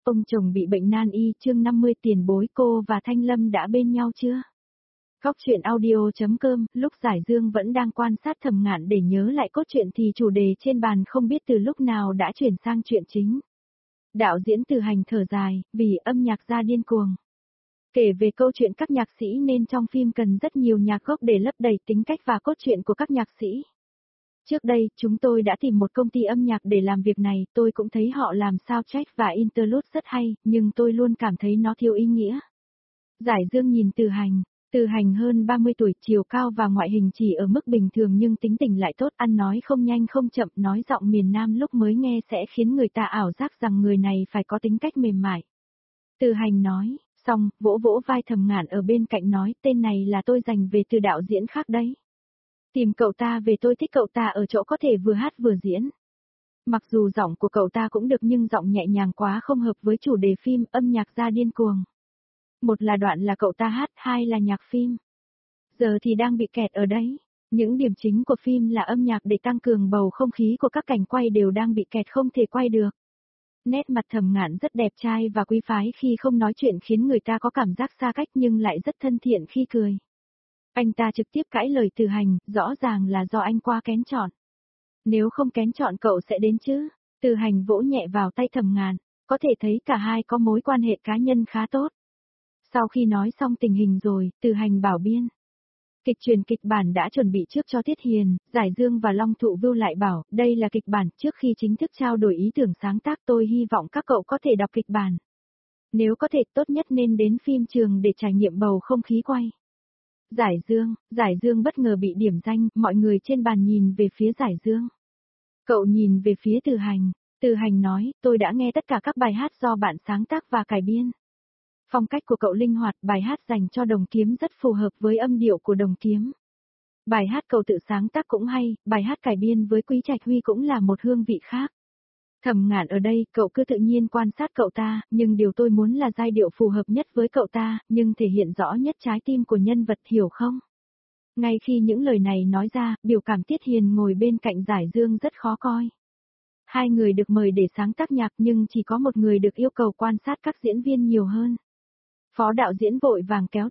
Ông chồng bị bệnh nan y, chương 50 tiền bối, cô và Thanh Lâm đã bên nhau chưa? Góc truyện audio.com, lúc Giải Dương vẫn đang quan sát Thẩm Ngạn để nhớ lại cốt truyện thì chủ đề trên bàn không biết từ lúc nào đã chuyển sang chuyện chính. Đạo diễn Từ Hành thở dài, vì âm nhạc ra điên cuồng. Kể về câu chuyện các nhạc sĩ nên trong phim cần rất nhiều nhạc gốc để lấp đầy tính cách và cốt truyện của các nhạc sĩ. Trước đây, chúng tôi đã tìm một công ty âm nhạc để làm việc này, tôi cũng thấy họ làm soundtrack và interlude rất hay, nhưng tôi luôn cảm thấy nó thiếu ý nghĩa. Giải Dương nhìn Từ Hành hơn 30 tuổi, chiều cao và ngoại hình chỉ ở mức bình thường nhưng tính tình lại tốt, ăn nói không nhanh không chậm, nói giọng miền Nam lúc mới nghe sẽ khiến người ta ảo giác rằng người này phải có tính cách mềm mại. Từ Hành nói, xong, vỗ vỗ vai Thẩm Ngạn ở bên cạnh nói, tên này là tôi dành về từ đạo diễn khác đấy. Tìm cậu ta về, tôi thích cậu ta ở chỗ có thể vừa hát vừa diễn. Mặc dù giọng của cậu ta cũng được nhưng giọng nhẹ nhàng quá không hợp với chủ đề phim âm nhạc ra điên cuồng. Một là đoạn là cậu ta hát, hai là nhạc phim. Giờ thì đang bị kẹt ở đấy. Những điểm chính của phim là âm nhạc để tăng cường bầu không khí của các cảnh quay đều đang bị kẹt không thể quay được. Nét mặt Thẩm Ngạn rất đẹp trai và quý phái khi không nói chuyện khiến người ta có cảm giác xa cách nhưng lại rất thân thiện khi cười. Anh ta trực tiếp cãi lời Từ Hành, rõ ràng là do anh qua kén chọn. Nếu không kén chọn cậu sẽ đến chứ? Từ Hành vỗ nhẹ vào tay Thẩm Ngạn, có thể thấy cả hai có mối quan hệ cá nhân khá tốt. Sau khi nói xong tình hình rồi, Từ Hành bảo biên. Kịch truyền kịch bản đã chuẩn bị trước cho Tiết Hiền, Giải Dương và Long Thụ Vưu lại bảo, đây là kịch bản, trước khi chính thức trao đổi ý tưởng sáng tác tôi hy vọng các cậu có thể đọc kịch bản. Nếu có thể tốt nhất nên đến phim trường để trải nghiệm bầu không khí quay. Giải Dương bất ngờ bị điểm danh, mọi người trên bàn nhìn về phía Giải Dương. Cậu nhìn về phía Từ Hành nói, tôi đã nghe tất cả các bài hát do bạn sáng tác và cải biên. Phong cách của cậu linh hoạt, bài hát dành cho Đồng Kiếm rất phù hợp với âm điệu của Đồng Kiếm. Bài hát cậu tự sáng tác cũng hay, bài hát cải biên với Quý Trạch Huy cũng là một hương vị khác. Thẩm Ngạn ở đây, cậu cứ tự nhiên quan sát cậu ta, nhưng điều tôi muốn là giai điệu phù hợp nhất với cậu ta, nhưng thể hiện rõ nhất trái tim của nhân vật, hiểu không? Ngay khi những lời này nói ra, biểu cảm Tiết Hiền ngồi bên cạnh Giải Dương rất khó coi. Hai người được mời để sáng tác nhạc nhưng chỉ có một người được yêu cầu quan sát các diễn viên nhiều hơn. Phó đạo diễn vội vàng kéo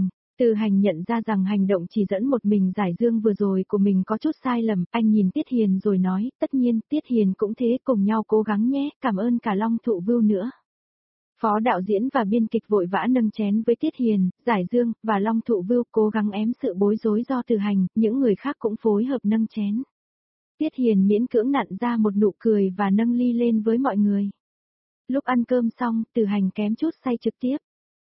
Từ Hành nhận ra rằng hành động chỉ dẫn một mình Giải Dương vừa rồi của mình có chút sai lầm, anh nhìn Tiết Hiền rồi nói, tất nhiên, Tiết Hiền cũng thế, cùng nhau cố gắng nhé, cảm ơn cả Long Thụ Vưu nữa. Phó đạo diễn và biên kịch vội vã nâng chén với Tiết Hiền, Giải Dương, và Long Thụ Vưu cố gắng ém sự bối rối do Từ Hành, những người khác cũng phối hợp nâng chén. Tiết Hiền miễn cưỡng nặn ra một nụ cười và nâng ly lên với mọi người. Lúc ăn cơm xong, Từ Hành kém chút say trực tiếp.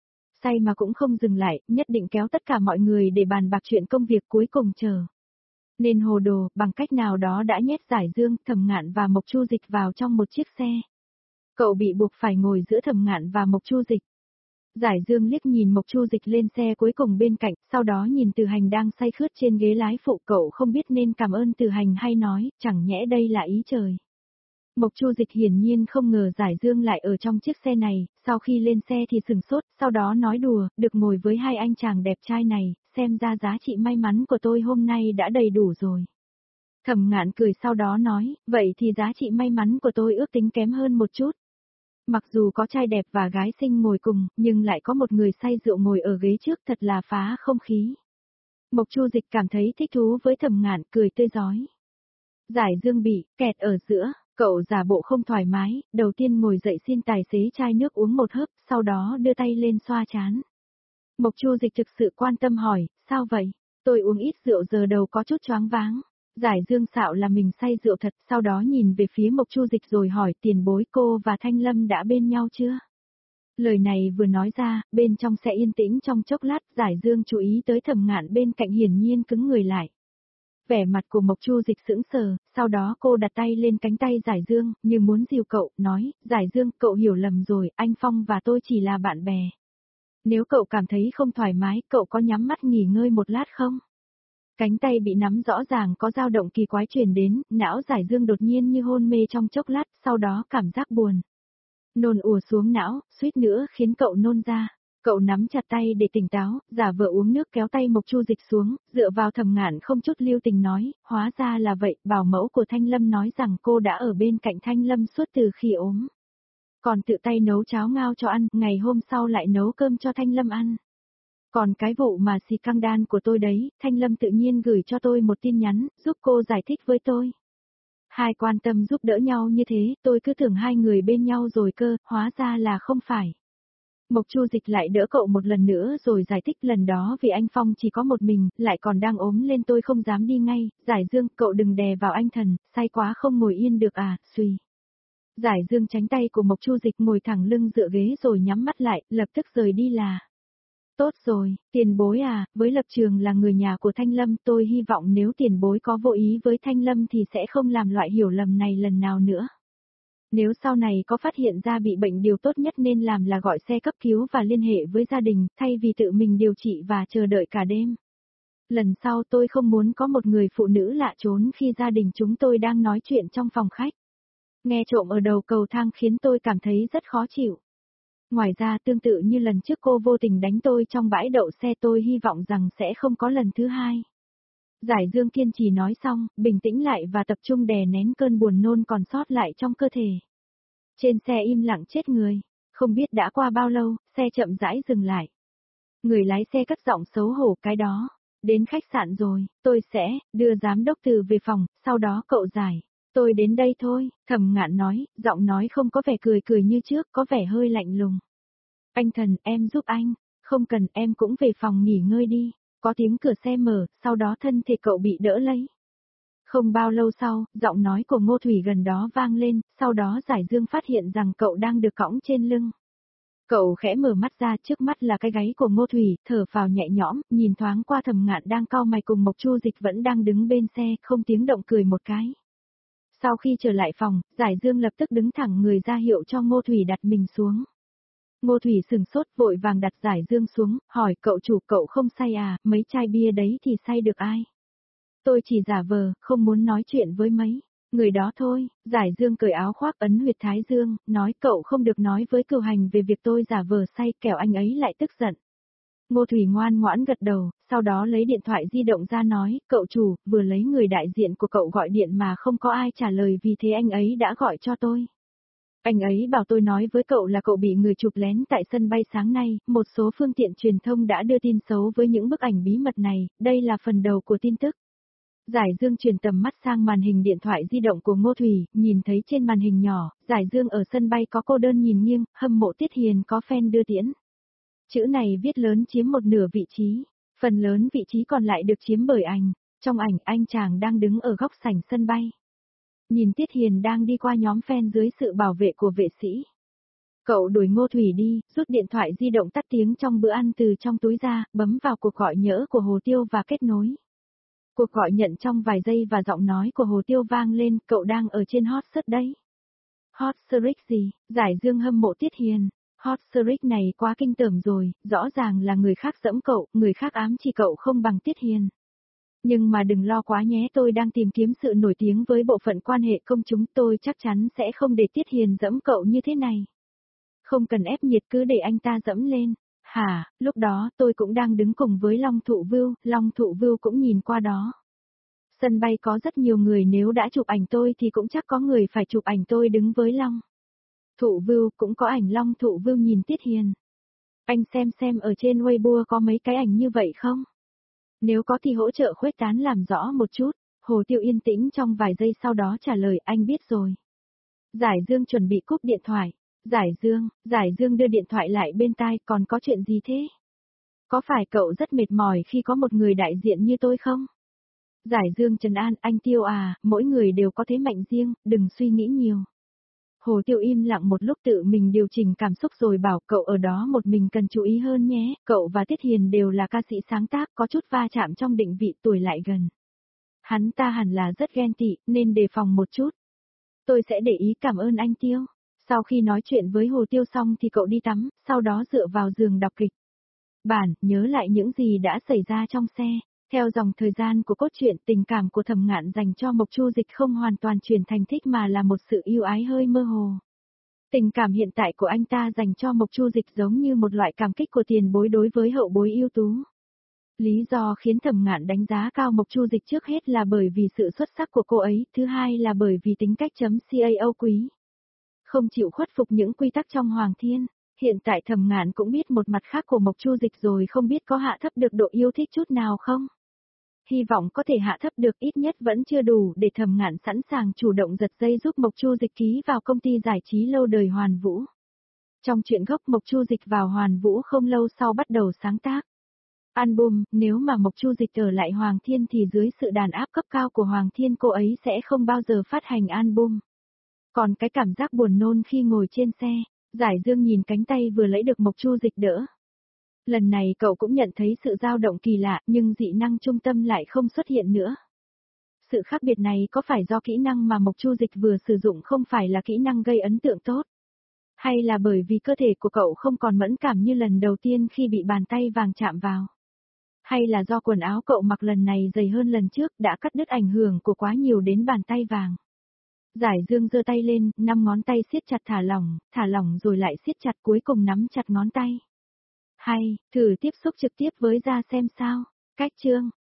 Say mà cũng không dừng lại, nhất định kéo tất cả mọi người để bàn bạc chuyện công việc cuối cùng chờ. Nên hồ đồ, bằng cách nào đó đã nhét Giải Dương, Thẩm Ngạn và Mộc Chu Dịch vào trong một chiếc xe. Cậu bị buộc phải ngồi giữa Thẩm Ngạn và Mộc Chu Dịch. Giải Dương liếc nhìn Mộc Chu Dịch lên xe cuối cùng bên cạnh, sau đó nhìn Từ Hành đang say khướt trên ghế lái phụ, cậu không biết nên cảm ơn Từ Hành hay nói, chẳng nhẽ đây là ý trời. Mộc Chu Dịch hiển nhiên không ngờ Giải Dương lại ở trong chiếc xe này, sau khi lên xe thì sừng sốt, sau đó nói đùa, được ngồi với hai anh chàng đẹp trai này, xem ra giá trị may mắn của tôi hôm nay đã đầy đủ rồi. Thẩm Ngạn cười sau đó nói, vậy thì giá trị may mắn của tôi ước tính kém hơn một chút. Mặc dù có trai đẹp và gái xinh ngồi cùng, nhưng lại có một người say rượu ngồi ở ghế trước, thật là phá không khí. Mộc Chu Dịch cảm thấy thích thú với Thẩm Ngạn, cười tươi rói. Giải Dương bị kẹt ở giữa. Cậu giả bộ không thoải mái, đầu tiên ngồi dậy xin tài xế chai nước uống một hớp, sau đó đưa tay lên xoa trán. Mộc Chu Dịch thực sự quan tâm hỏi, sao vậy? Tôi uống ít rượu giờ đầu có chút choáng váng. Giải Dương xạo là mình say rượu thật, sau đó nhìn về phía Mộc Chu Dịch rồi hỏi, tiền bối, cô và Thanh Lâm đã bên nhau chưa? Lời này vừa nói ra, bên trong xe yên tĩnh trong chốc lát, Giải Dương chú ý tới Thẩm Ngạn bên cạnh hiển nhiên cứng người lại. Vẻ mặt của Mộc Chu Dịch sững sờ, sau đó cô đặt tay lên cánh tay Giải Dương, như muốn dìu cậu, nói, Giải Dương, cậu hiểu lầm rồi, anh Phong và tôi chỉ là bạn bè. Nếu cậu cảm thấy không thoải mái, cậu có nhắm mắt nghỉ ngơi một lát không? Cánh tay bị nắm rõ ràng có dao động kỳ quái truyền đến, não Giải Dương đột nhiên như hôn mê trong chốc lát, sau đó cảm giác buồn. Nôn ùa xuống não, suýt nữa khiến cậu nôn ra. Cậu nắm chặt tay để tỉnh táo, giả vờ uống nước kéo tay Mộc Chu Dịch xuống, dựa vào Thẩm Ngạn không chút lưu tình nói, hóa ra là vậy, bảo mẫu của Thanh Lâm nói rằng cô đã ở bên cạnh Thanh Lâm suốt từ khi ốm. Còn tự tay nấu cháo ngao cho ăn, ngày hôm sau lại nấu cơm cho Thanh Lâm ăn. Còn cái vụ mà xì căng đan của tôi đấy, Thanh Lâm tự nhiên gửi cho tôi một tin nhắn, giúp cô giải thích với tôi. Hai quan tâm giúp đỡ nhau như thế, tôi cứ tưởng hai người bên nhau rồi cơ, hóa ra là không phải. Mộc Chu Dịch lại đỡ cậu một lần nữa rồi giải thích lần đó vì anh Phong chỉ có một mình, lại còn đang ốm lên tôi không dám đi ngay, Giải Dương, cậu đừng đè vào anh thần, say quá không ngồi yên được à, suy. Giải Dương tránh tay của Mộc Chu Dịch ngồi thẳng lưng dựa ghế rồi nhắm mắt lại, lập tức rời đi là. Tốt rồi, tiền bối à, với lập trường là người nhà của Thanh Lâm tôi hy vọng nếu tiền bối có vô ý với Thanh Lâm thì sẽ không làm loại hiểu lầm này lần nào nữa. Nếu sau này có phát hiện ra bị bệnh điều tốt nhất nên làm là gọi xe cấp cứu và liên hệ với gia đình, thay vì tự mình điều trị và chờ đợi cả đêm. Lần sau tôi không muốn có một người phụ nữ lạ trốn khi gia đình chúng tôi đang nói chuyện trong phòng khách. Nghe trộm ở đầu cầu thang khiến tôi cảm thấy rất khó chịu. Ngoài ra tương tự như lần trước cô vô tình đánh tôi trong bãi đậu xe tôi hy vọng rằng sẽ không có lần thứ hai. Giải Dương kiên trì nói xong, bình tĩnh lại và tập trung đè nén cơn buồn nôn còn sót lại trong cơ thể. Trên xe im lặng chết người, không biết đã qua bao lâu, xe chậm rãi dừng lại. Người lái xe cất giọng xấu hổ cái đó. Đến khách sạn rồi, tôi sẽ đưa giám đốc Từ về phòng, sau đó cậu giải. Tôi đến đây thôi, Thẩm Ngạn nói, giọng nói không có vẻ cười cười như trước, có vẻ hơi lạnh lùng. Anh thần, em giúp anh, không cần em cũng về phòng nghỉ ngơi đi. Có tiếng cửa xe mở, sau đó thân thể cậu bị đỡ lấy. Không bao lâu sau, giọng nói của Ngô Thủy gần đó vang lên, sau đó Giải Dương phát hiện rằng cậu đang được cõng trên lưng. Cậu khẽ mở mắt ra, trước mắt là cái gáy của Ngô Thủy, thở phào nhẹ nhõm, nhìn thoáng qua Thẩm Ngạn đang cau mày cùng Mộc Chu Dịch vẫn đang đứng bên xe, không tiếng động cười một cái. Sau khi trở lại phòng, Giải Dương lập tức đứng thẳng người ra hiệu cho Ngô Thủy đặt mình xuống. Ngô Thủy sừng sốt vội vàng đặt Giải Dương xuống, hỏi cậu chủ cậu không say à, mấy chai bia đấy thì say được ai? Tôi chỉ giả vờ, không muốn nói chuyện với mấy người đó thôi. Giải Dương cởi áo khoác ấn huyệt thái dương, nói cậu không được nói với Cửu Hành về việc tôi giả vờ say kẻo anh ấy lại tức giận. Ngô Thủy ngoan ngoãn gật đầu, sau đó lấy điện thoại di động ra nói, cậu chủ, vừa lấy người đại diện của cậu gọi điện mà không có ai trả lời vì thế anh ấy đã gọi cho tôi. Anh ấy bảo tôi nói với cậu là cậu bị người chụp lén tại sân bay sáng nay, một số phương tiện truyền thông đã đưa tin xấu với những bức ảnh bí mật này, đây là phần đầu của tin tức. Giải Dương chuyển tầm mắt sang màn hình điện thoại di động của Ngô Thủy, nhìn thấy trên màn hình nhỏ, Giải Dương ở sân bay có cô đơn nhìn nghiêng, hâm mộ Tiết Hiền có fan đưa tiễn. Chữ này viết lớn chiếm một nửa vị trí, phần lớn vị trí còn lại được chiếm bởi anh. Trong ảnh anh chàng đang đứng ở góc sảnh sân bay. Nhìn Tiết Hiền đang đi qua nhóm fan dưới sự bảo vệ của vệ sĩ. Cậu đuổi Ngô Thủy đi, rút điện thoại di động tắt tiếng trong bữa ăn từ trong túi ra, bấm vào cuộc gọi nhỡ của Hồ Tiêu và kết nối. Cuộc gọi nhận trong vài giây và giọng nói của Hồ Tiêu vang lên, cậu đang ở trên hot search đấy. Hot search gì? Giải Dương hâm mộ Tiết Hiền. Hot search này quá kinh tởm rồi, rõ ràng là người khác dẫm cậu, người khác ám chỉ cậu không bằng Tiết Hiền. Nhưng mà đừng lo quá nhé, tôi đang tìm kiếm sự nổi tiếng với bộ phận quan hệ công chúng, tôi chắc chắn sẽ không để Tiết Hiền dẫm cậu như thế này. Không cần ép nhiệt, cứ để anh ta dẫm lên. Hả, lúc đó tôi cũng đang đứng cùng với Long Thụ Vưu cũng nhìn qua đó. Sân bay có rất nhiều người, nếu đã chụp ảnh tôi thì cũng chắc có người phải chụp ảnh tôi đứng với Long Thụ Vưu, cũng có ảnh Long Thụ Vưu nhìn Tiết Hiền. Anh xem ở trên Weibo có mấy cái ảnh như vậy không? Nếu có thì hỗ trợ khuếch tán làm rõ một chút. Hồ Tiêu yên tĩnh trong vài giây sau đó trả lời, anh biết rồi. Giải Dương chuẩn bị cúp điện thoại. Giải Dương đưa điện thoại lại bên tai, còn có chuyện gì thế? Có phải cậu rất mệt mỏi khi có một người đại diện như tôi không? Giải Dương trấn an, anh Tiêu à, mỗi người đều có thế mạnh riêng, đừng suy nghĩ nhiều. Hồ Tiêu im lặng một lúc tự mình điều chỉnh cảm xúc rồi bảo, cậu ở đó một mình cần chú ý hơn nhé, cậu và Tiết Hiền đều là ca sĩ sáng tác, có chút va chạm trong định vị, tuổi lại gần. Hắn ta hẳn là rất ghen tị, nên đề phòng một chút. Tôi sẽ để ý, cảm ơn anh Tiêu. Sau khi nói chuyện với Hồ Tiêu xong thì cậu đi tắm, sau đó dựa vào giường đọc kịch bản, nhớ lại những gì đã xảy ra trong xe. Theo dòng thời gian của cốt truyện, tình cảm của Thẩm Ngạn dành cho Mộc Chu Dịch không hoàn toàn chuyển thành thích mà là một sự yêu ái hơi mơ hồ. Tình cảm hiện tại của anh ta dành cho Mộc Chu Dịch giống như một loại cảm kích của tiền bối đối với hậu bối ưu tú. Lý do khiến Thẩm Ngạn đánh giá cao Mộc Chu Dịch trước hết là bởi vì sự xuất sắc của cô ấy, thứ hai là bởi vì tính cách .cao quý. không chịu khuất phục những quy tắc trong Hoàng Thiên. Hiện tại Thẩm Ngạn cũng biết một mặt khác của Mộc Chu Dịch rồi, không biết có hạ thấp được độ yêu thích chút nào không? Hy vọng có thể hạ thấp được, ít nhất vẫn chưa đủ để Thẩm Ngạn sẵn sàng chủ động giật dây giúp Mộc Chu Dịch ký vào công ty giải trí lâu đời Hoàn Vũ. Trong truyện gốc Mộc Chu Dịch vào Hoàn Vũ không lâu sau bắt đầu sáng tác album, nếu mà Mộc Chu Dịch ở lại Hoàng Thiên thì dưới sự đàn áp cấp cao của Hoàng Thiên cô ấy sẽ không bao giờ phát hành album. Còn cái cảm giác buồn nôn khi ngồi trên xe, Giải Dương nhìn cánh tay vừa lấy được Mộc Chu Dịch đỡ. Lần này cậu cũng nhận thấy sự dao động kỳ lạ, nhưng dị năng trung tâm lại không xuất hiện nữa. Sự khác biệt này có phải do kỹ năng mà Mộc Chu Dịch vừa sử dụng không phải là kỹ năng gây ấn tượng tốt? Hay là bởi vì cơ thể của cậu không còn mẫn cảm như lần đầu tiên khi bị bàn tay vàng chạm vào? Hay là do quần áo cậu mặc lần này dày hơn lần trước đã cắt đứt ảnh hưởng của quá nhiều đến bàn tay vàng? Giải Dương giơ tay lên, 5 ngón tay siết chặt thả lỏng rồi lại siết chặt, cuối cùng nắm chặt ngón tay. Hay, thử tiếp xúc trực tiếp với da xem sao. Cách chương